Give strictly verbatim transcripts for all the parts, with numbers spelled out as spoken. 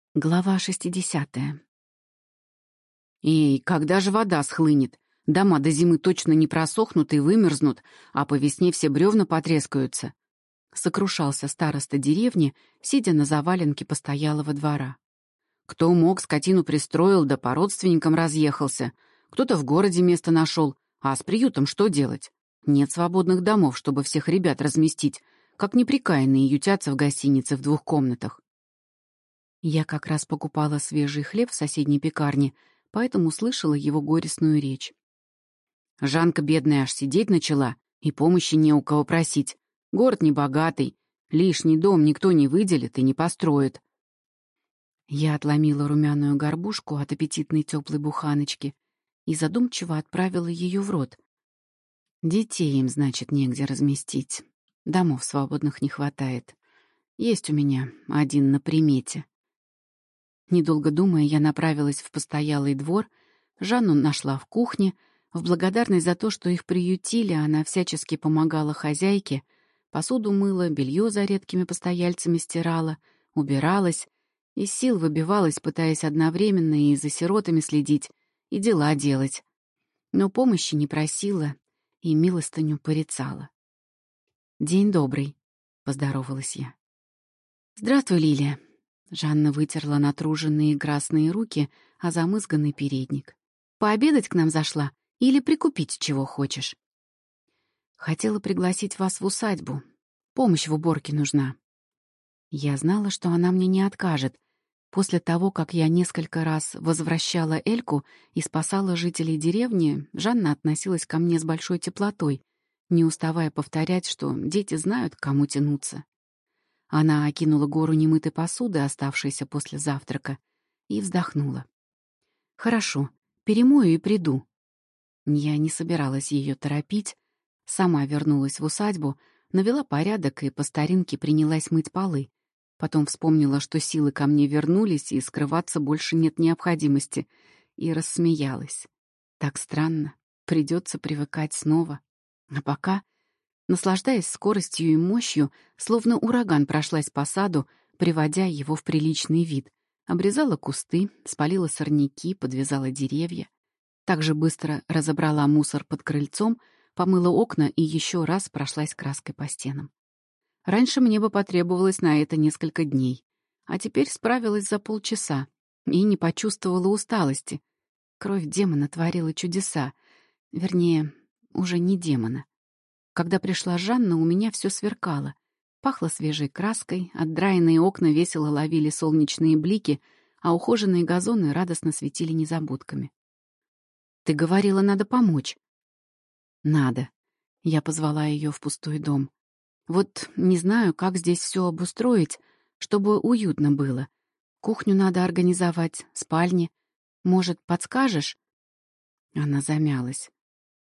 Глава шестидесятая. «Эй, когда же вода схлынет? Дома до зимы точно не просохнут и вымерзнут, а по весне все бревна потрескаются», — сокрушался староста деревни, сидя на заваленке постоялого двора. «Кто мог, скотину пристроил, да по родственникам разъехался. Кто-то в городе место нашел, а с приютом что делать? Нет свободных домов, чтобы всех ребят разместить, как неприкаянные ютятся в гостинице в двух комнатах». Я как раз покупала свежий хлеб в соседней пекарне, поэтому слышала его горестную речь. Жанка бедная аж сидеть начала, и помощи не у кого просить. Город небогатый, лишний дом никто не выделит и не построит. Я отломила румяную горбушку от аппетитной теплой буханочки и задумчиво отправила ее в рот. Детей им, значит, негде разместить. Домов свободных не хватает. Есть у меня один на примете. Недолго думая, я направилась в постоялый двор. Жанну нашла в кухне. В благодарность за то, что их приютили, она всячески помогала хозяйке. Посуду мыла, белье за редкими постояльцами стирала, убиралась. Из сил выбивалась, пытаясь одновременно и за сиротами следить, и дела делать. Но помощи не просила и милостыню порицала. «День добрый», — поздоровалась я. «Здравствуй, Лилия». Жанна вытерла натруженные красные руки, а замызганный передник. «Пообедать к нам зашла или прикупить чего хочешь?» «Хотела пригласить вас в усадьбу. Помощь в уборке нужна». Я знала, что она мне не откажет. После того, как я несколько раз возвращала Эльку и спасала жителей деревни, Жанна относилась ко мне с большой теплотой, не уставая повторять, что дети знают, к кому тянуться. Она окинула гору немытой посуды, оставшейся после завтрака, и вздохнула. «Хорошо, перемою и приду». Я не собиралась ее торопить, сама вернулась в усадьбу, навела порядок и по старинке принялась мыть полы. Потом вспомнила, что силы ко мне вернулись, и скрываться больше нет необходимости, и рассмеялась. Так странно, придется привыкать снова. А пока... Наслаждаясь скоростью и мощью, словно ураган прошлась по саду, приводя его в приличный вид. Обрезала кусты, спалила сорняки, подвязала деревья. Также быстро разобрала мусор под крыльцом, помыла окна и еще раз прошлась краской по стенам. Раньше мне бы потребовалось на это несколько дней, а теперь справилась за полчаса и не почувствовала усталости. Кровь демона творила чудеса, вернее, уже не демона. Когда пришла Жанна, у меня все сверкало. Пахло свежей краской, отдраенные окна весело ловили солнечные блики, а ухоженные газоны радостно светили незабудками. «Ты говорила, надо помочь». «Надо». Я позвала ее в пустой дом. «Вот не знаю, как здесь все обустроить, чтобы уютно было. Кухню надо организовать, спальни. Может, подскажешь?» Она замялась.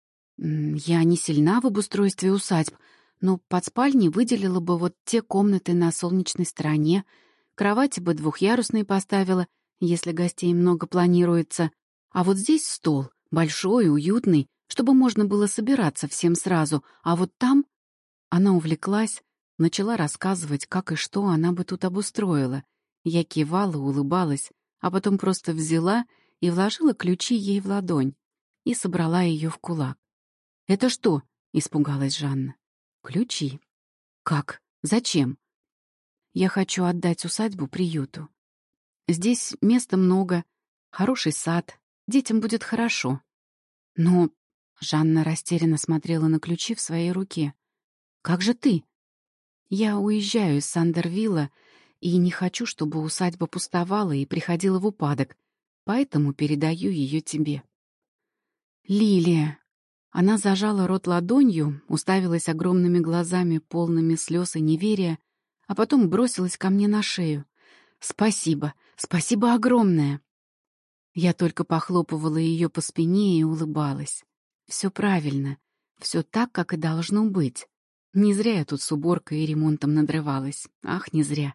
«Я не сильна в обустройстве усадьб, но под спальней выделила бы вот те комнаты на солнечной стороне, кровати бы двухъярусные поставила, если гостей много планируется, а вот здесь стол, большой, уютный, чтобы можно было собираться всем сразу, а вот там...» Она увлеклась, начала рассказывать, как и что она бы тут обустроила. Я кивала, улыбалась, а потом просто взяла и вложила ключи ей в ладонь и собрала ее в кулак. «Это что?» — испугалась Жанна. «Ключи». «Как? Зачем?» «Я хочу отдать усадьбу приюту. Здесь места много, хороший сад, детям будет хорошо». «Но...» — Жанна растерянно смотрела на ключи в своей руке. «Как же ты?» «Я уезжаю из Сандервилла и не хочу, чтобы усадьба пустовала и приходила в упадок, поэтому передаю ее тебе». «Лилия!» Она зажала рот ладонью, уставилась огромными глазами, полными слез и неверия, а потом бросилась ко мне на шею. «Спасибо, спасибо огромное!» Я только похлопывала ее по спине и улыбалась. Все правильно, все так, как и должно быть. Не зря я тут с уборкой и ремонтом надрывалась. Ах, не зря.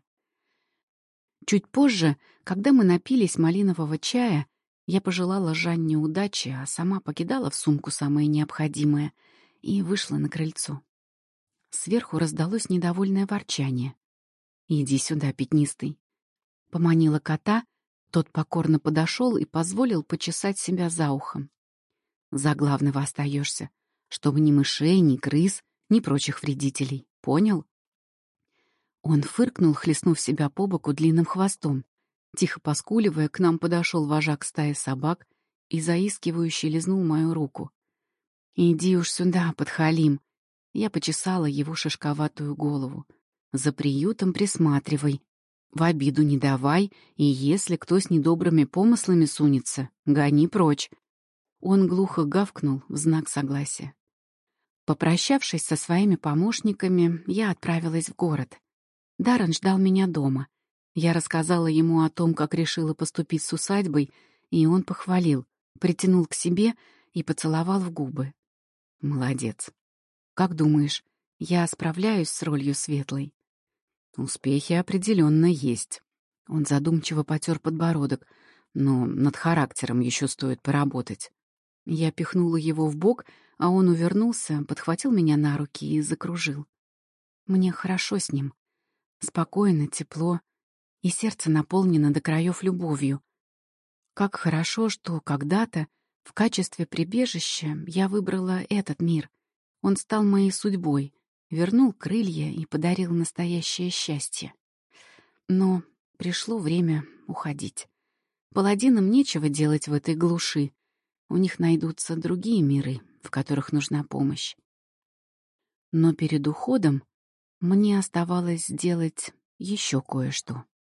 Чуть позже, когда мы напились малинового чая, я пожелала Жанне удачи, а сама покидала в сумку самое необходимое и вышла на крыльцо. Сверху раздалось недовольное ворчание. «Иди сюда, пятнистый». Поманила кота, тот покорно подошел и позволил почесать себя за ухом. За главного остаешься, чтобы ни мышей, ни крыс, ни прочих вредителей. Понял? Он фыркнул, хлестнув себя по боку длинным хвостом. Тихо поскуливая, к нам подошел вожак стаи собак и заискивающе лизнул мою руку. «Иди уж сюда, подхалим!» Я почесала его шишковатую голову. «За приютом присматривай, в обиду не давай, и если кто с недобрыми помыслами сунется, гони прочь». Он глухо гавкнул в знак согласия. Попрощавшись со своими помощниками, я отправилась в город. Даррен ждал меня дома. Я рассказала ему о том, как решила поступить с усадьбой, и он похвалил, притянул к себе и поцеловал в губы. «Молодец. Как думаешь, я справляюсь с ролью Светлой?» «Успехи определенно есть». Он задумчиво потер подбородок, но над характером еще стоит поработать. Я пихнула его в бок, а он увернулся, подхватил меня на руки и закружил. Мне хорошо с ним. Спокойно, тепло, и сердце наполнено до краев любовью. Как хорошо, что когда-то в качестве прибежища я выбрала этот мир. Он стал моей судьбой, вернул крылья и подарил настоящее счастье. Но пришло время уходить. Паладинам нечего делать в этой глуши. У них найдутся другие миры, в которых нужна помощь. Но перед уходом мне оставалось сделать еще кое-что.